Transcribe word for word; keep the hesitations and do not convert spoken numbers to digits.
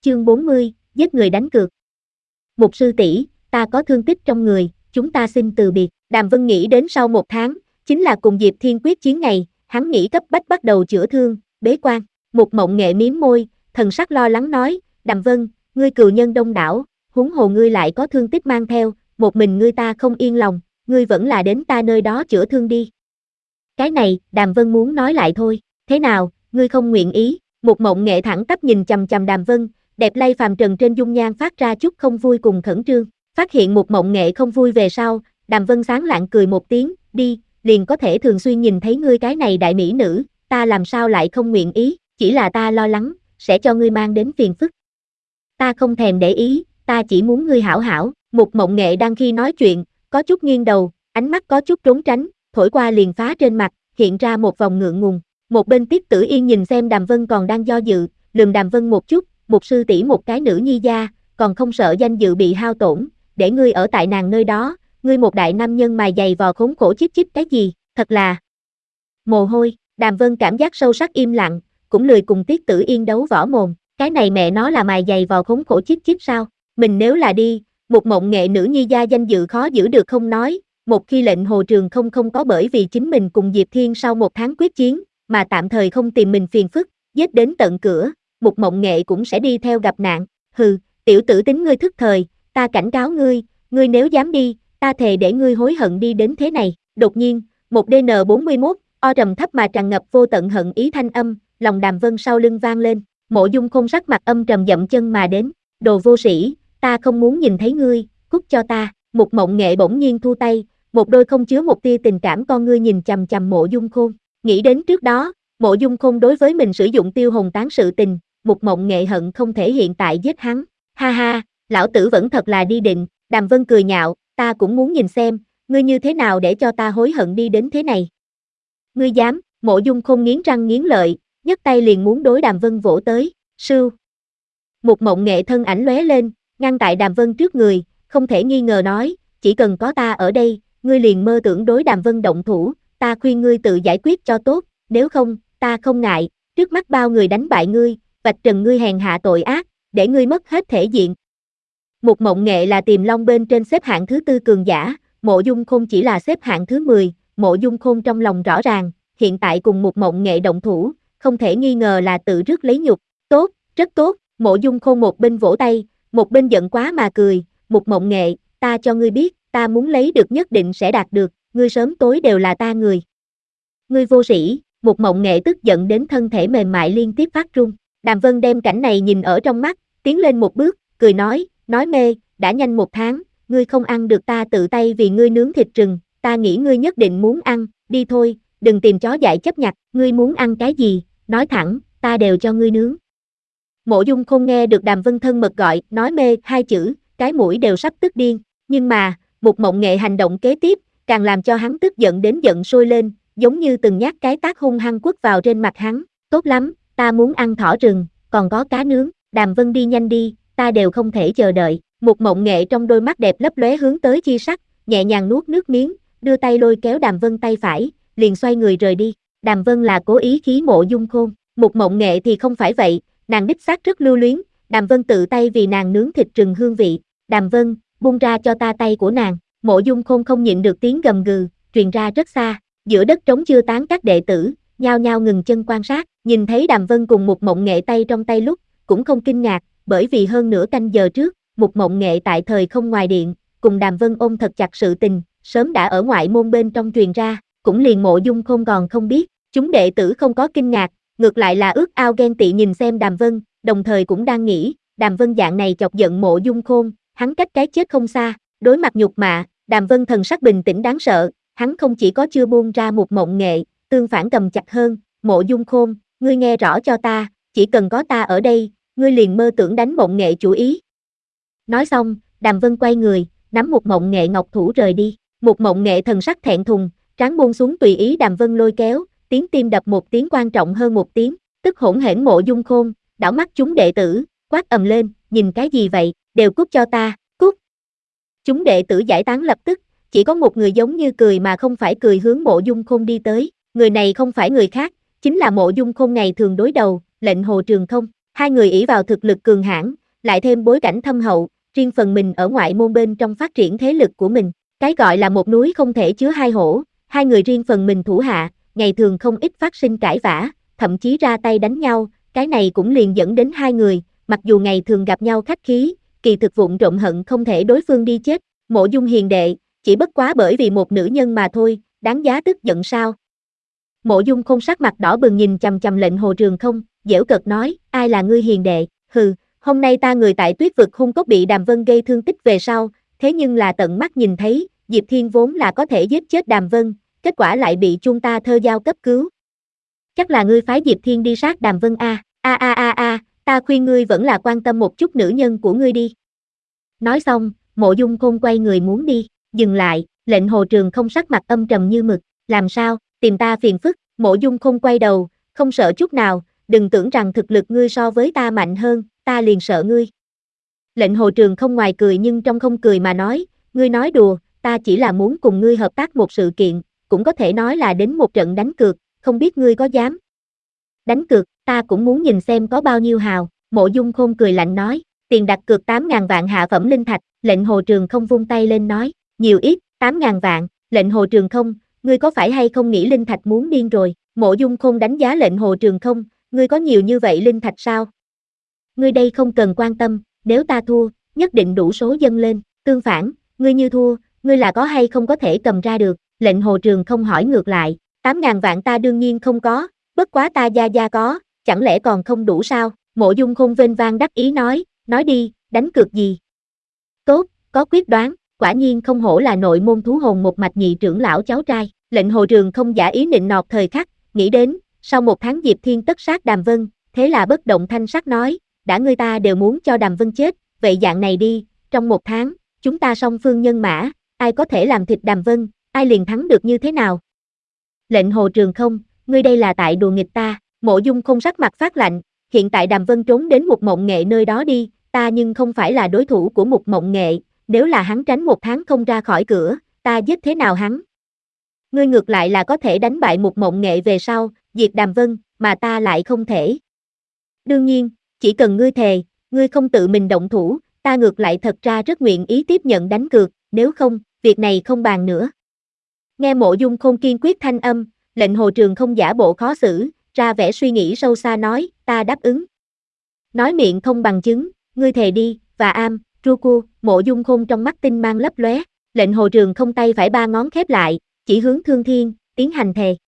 chương bốn mươi, giết người đánh cược. Mục sư tỷ, ta có thương tích trong người, chúng ta xin từ biệt. Đàm Vân nghĩ đến sau một tháng, chính là cùng Diệp Thiên quyết chiến ngày, hắn nghĩ cấp bách bắt đầu chữa thương, bế quan. Mục Mộng Nghệ mím môi, thần sắc lo lắng nói, Đàm Vân, ngươi cừu nhân đông đảo, huống hồ ngươi lại có thương tích mang theo, một mình ngươi ta không yên lòng, ngươi vẫn là đến ta nơi đó chữa thương đi. Cái này, Đàm Vân muốn nói lại thôi, thế nào, ngươi không nguyện ý? Mục Mộng Nghệ thẳng tắp nhìn chằm chằm Đàm Vân, đẹp lay phàm trần trên dung nhan phát ra chút không vui cùng khẩn trương. Phát hiện Mục Mộng Nghệ không vui về sau, Đàm Vân sáng lạng cười một tiếng, đi, liền có thể thường xuyên nhìn thấy ngươi cái này đại mỹ nữ, ta làm sao lại không nguyện ý, chỉ là ta lo lắng, sẽ cho ngươi mang đến phiền phức. Ta không thèm để ý, ta chỉ muốn ngươi hảo hảo. Mục Mộng Nghệ đang khi nói chuyện, có chút nghiêng đầu, ánh mắt có chút trốn tránh, thổi qua liền phá trên mặt, hiện ra một vòng ngượng ngùng. Một bên Tiết Tử Yên nhìn xem Đàm Vân còn đang do dự, lườm Đàm Vân một chút, Mục sư tỷ một cái nữ nhi gia, còn không sợ danh dự bị hao tổn, để ngươi ở tại nàng nơi đó, ngươi một đại nam nhân mài giày vò khốn khổ chíp chíp cái gì, thật là mồ hôi. Đàm Vân cảm giác sâu sắc im lặng, cũng lười cùng Tiết Tử Yên đấu võ mồm, cái này mẹ nó là mài giày vò khốn khổ chíp chíp sao? Mình nếu là đi, Mục Mộng Nghệ nữ nhi gia danh dự khó giữ được không nói, một khi lệnh Hồ Trường không không có bởi vì chính mình cùng Diệp Thiên sau một tháng quyết chiến, mà tạm thời không tìm mình phiền phức, giết đến tận cửa, Mục Mộng Nghệ cũng sẽ đi theo gặp nạn. Hừ, tiểu tử tính ngươi thức thời, ta cảnh cáo ngươi, ngươi nếu dám đi, ta thề để ngươi hối hận đi đến thế này. Đột nhiên, một D N bốn mươi mốt, o trầm thấp mà tràn ngập vô tận hận ý thanh âm, lòng Đàm Vân sau lưng vang lên, Mộ Dung Khôn sắc mặt âm trầm dậm chân mà đến, đồ vô sĩ, ta không muốn nhìn thấy ngươi, cút cho ta. Mục Mộng Nghệ bỗng nhiên thu tay, một đôi không chứa một tia tình cảm con ngươi nhìn chằm chằm Mộ Dung Khôn, nghĩ đến trước đó, Mộ Dung Khôn đối với mình sử dụng tiêu hồn tán sự tình, Mục Mộng Nghệ hận không thể hiện tại giết hắn. Ha ha, lão tử vẫn thật là đi định. Đàm Vân cười nhạo, ta cũng muốn nhìn xem, ngươi như thế nào để cho ta hối hận đi đến thế này. Ngươi dám? Mộ Dung Khôn nghiến răng nghiến lợi, nhấc tay liền muốn đối Đàm Vân vỗ tới. Sưu. Mục Mộng Nghệ thân ảnh lóe lên, ngăn tại Đàm Vân trước người, không thể nghi ngờ nói, chỉ cần có ta ở đây, ngươi liền mơ tưởng đối Đàm Vân động thủ, ta khuyên ngươi tự giải quyết cho tốt, nếu không, ta không ngại, trước mắt bao người đánh bại ngươi, vạch trần ngươi hèn hạ tội ác, để ngươi mất hết thể diện. Mục Mộng Nghệ là Tiềm Long bên trên xếp hạng thứ tư cường giả, Mộ Dung Khôn chỉ là xếp hạng thứ mười, Mộ Dung Khôn trong lòng rõ ràng, hiện tại cùng Mục Mộng Nghệ động thủ, không thể nghi ngờ là tự rước lấy nhục. Tốt, rất tốt. Mộ Dung Khôn một bên vỗ tay, một bên giận quá mà cười, Mục Mộng Nghệ, ta cho ngươi biết, ta muốn lấy được nhất định sẽ đạt được, ngươi sớm tối đều là ta người. Ngươi vô sĩ. Mục Mộng Nghệ tức giận đến thân thể mềm mại liên tiếp phát run. Đàm Vân đem cảnh này nhìn ở trong mắt, tiến lên một bước, cười nói, nói mê, đã nhanh một tháng, ngươi không ăn được ta tự tay vì ngươi nướng thịt rừng, ta nghĩ ngươi nhất định muốn ăn, đi thôi, đừng tìm chó dại chấp nhặt, ngươi muốn ăn cái gì, nói thẳng, ta đều cho ngươi nướng. Mộ Dung Khôn nghe được Đàm Vân thân mật gọi, nói mê hai chữ, cái mũi đều sắp tức điên, nhưng mà, Mục Mộng Nghệ hành động kế tiếp, càng làm cho hắn tức giận đến giận sôi lên, giống như từng nhát cái tác hung hăng quất vào trên mặt hắn, tốt lắm, ta muốn ăn thỏ rừng, còn có cá nướng, Đàm Vân đi nhanh đi, ta đều không thể chờ đợi. Mục Mộng Nghệ trong đôi mắt đẹp lấp lóe hướng tới chi sắc, nhẹ nhàng nuốt nước miếng, đưa tay lôi kéo Đàm Vân tay phải, liền xoay người rời đi. Đàm Vân là cố ý khí Mộ Dung Khôn, Mục Mộng Nghệ thì không phải vậy, nàng đích xác rất lưu luyến, Đàm Vân tự tay vì nàng nướng thịt rừng hương vị. Đàm Vân, buông ra cho ta tay của nàng. Mộ Dung Khôn không nhịn được tiếng gầm gừ, truyền ra rất xa, giữa đất trống chưa tán các đệ tử, nhao nhao ngừng chân quan sát, nhìn thấy Đàm Vân cùng Mục Mộng Nghệ tay trong tay lúc, cũng không kinh ngạc, bởi vì hơn nửa canh giờ trước, Mục Mộng Nghệ tại thời không ngoài điện, cùng Đàm Vân ôm thật chặt sự tình, sớm đã ở ngoại môn bên trong truyền ra, cũng liền Mộ Dung Khôn còn không biết, chúng đệ tử không có kinh ngạc, ngược lại là ước ao ghen tị nhìn xem Đàm Vân, đồng thời cũng đang nghĩ, Đàm Vân dạng này chọc giận Mộ Dung Khôn, hắn cách cái chết không xa, đối mặt nhục mạ, Đàm Vân thần sắc bình tĩnh đáng sợ, hắn không chỉ có chưa buông ra Mục Mộng Nghệ, tương phản cầm chặt hơn, Mộ Dung Khôn, ngươi nghe rõ cho ta, chỉ cần có ta ở đây, ngươi liền mơ tưởng đánh Mộng Nghệ chủ ý. Nói xong, Đàm Vân quay người, nắm Mục Mộng Nghệ ngọc thủ rời đi, Mục Mộng Nghệ thần sắc thẹn thùng, trán buông xuống tùy ý Đàm Vân lôi kéo, tiếng tim đập một tiếng quan trọng hơn một tiếng, tức hỗn hển Mộ Dung Khôn, đảo mắt chúng đệ tử, quát ầm lên, nhìn cái gì vậy, đều cút cho ta, cút. Chúng đệ tử giải tán lập tức, chỉ có một người giống như cười mà không phải cười hướng Mộ Dung Khôn đi tới, người này không phải người khác, chính là Mộ Dung Khôn ngày thường đối đầu, lệnh Hồ Trường không. Hai người ỷ vào thực lực cường hãn, lại thêm bối cảnh thâm hậu, riêng phần mình ở ngoại môn bên trong phát triển thế lực của mình. Cái gọi là một núi không thể chứa hai hổ, hai người riêng phần mình thủ hạ, ngày thường không ít phát sinh cãi vã, thậm chí ra tay đánh nhau, cái này cũng liền dẫn đến hai người, mặc dù ngày thường gặp nhau khách khí, kỳ thực vụng trộm hận không thể đối phương đi chết. Mộ Dung hiền đệ, chỉ bất quá bởi vì một nữ nhân mà thôi, đáng giá tức giận sao? Mộ Dung Khôn sắc mặt đỏ bừng nhìn chằm chằm Lệnh Hồ Trường Không, giễu cợt nói, ai là ngươi hiền đệ? Hừ, hôm nay ta người tại Tuyết vực hung cốc bị Đàm Vân gây thương tích về sau, thế nhưng là tận mắt nhìn thấy, Diệp Thiên vốn là có thể giết chết Đàm Vân, kết quả lại bị chúng ta thơ giao cấp cứu. Chắc là ngươi phái Diệp Thiên đi sát Đàm Vân a, a a a a, ta khuyên ngươi vẫn là quan tâm một chút nữ nhân của ngươi đi. Nói xong, Mộ Dung Khôn quay người muốn đi, dừng lại, Lệnh Hồ Trường Không sắc mặt âm trầm như mực, làm sao, tìm ta phiền phức? Mộ Dung Khôn quay đầu, không sợ chút nào, đừng tưởng rằng thực lực ngươi so với ta mạnh hơn, ta liền sợ ngươi. Lệnh Hồ Trường Không ngoài cười nhưng trong không cười mà nói, ngươi nói đùa, ta chỉ là muốn cùng ngươi hợp tác một sự kiện, cũng có thể nói là đến một trận đánh cược, không biết ngươi có dám. Đánh cược, ta cũng muốn nhìn xem có bao nhiêu hào, Mộ Dung Khôn cười lạnh nói, tiền đặt cược tám ngàn vạn hạ phẩm linh thạch, Lệnh Hồ Trường Không vung tay lên nói, nhiều ít, tám ngàn vạn, Lệnh Hồ Trường Không, ngươi có phải hay không nghĩ linh thạch muốn điên rồi? Mộ Dung Khôn đánh giá Lệnh Hồ Trường Không, ngươi có nhiều như vậy linh thạch sao? Ngươi đây không cần quan tâm, nếu ta thua, nhất định đủ số dâng lên, tương phản, ngươi như thua, ngươi là có hay không có thể cầm ra được? Lệnh Hồ Trường Không hỏi ngược lại, tám ngàn vạn ta đương nhiên không có, bất quá ta gia gia có, chẳng lẽ còn không đủ sao? Mộ Dung Khôn vênh vang đắc ý nói, nói đi, đánh cược gì? Tốt, có quyết đoán, quả nhiên không hổ là nội môn thú hồn một mạch nhị trưởng lão cháu trai. Lệnh Hồ Trường Không giả ý nịnh nọt thời khắc, nghĩ đến, sau một tháng Diệp Thiên tất sát Đàm Vân, thế là bất động thanh sắc nói, đã ngươi ta đều muốn cho Đàm Vân chết, vậy dạng này đi, trong một tháng, chúng ta song phương nhân mã, ai có thể làm thịt Đàm Vân, ai liền thắng được như thế nào? Lệnh Hồ Trường Không, ngươi đây là tại đùa nghịch ta. Mộ Dung Khôn sắc mặt phát lạnh, hiện tại Đàm Vân trốn đến Mục Mộng Nghệ nơi đó đi, ta nhưng không phải là đối thủ của Mục Mộng Nghệ, nếu là hắn tránh một tháng không ra khỏi cửa, ta giết thế nào hắn? Ngươi ngược lại là có thể đánh bại Mục Mộng Nghệ về sau, diệt Đàm Vân, mà ta lại không thể. Đương nhiên, chỉ cần ngươi thề, ngươi không tự mình động thủ, ta ngược lại thật ra rất nguyện ý tiếp nhận đánh cược, nếu không, việc này không bàn nữa. Nghe Mộ Dung Khôn kiên quyết thanh âm, Lệnh Hồ Trường Không giả bộ khó xử, ra vẻ suy nghĩ sâu xa nói, ta đáp ứng. Nói miệng không bằng chứng, ngươi thề đi, và am, Ruku, Mộ Dung Khôn trong mắt tinh mang lấp lóe, Lệnh Hồ Trường Không tay phải ba ngón khép lại, chỉ hướng Thương Thiên, tiến hành thề.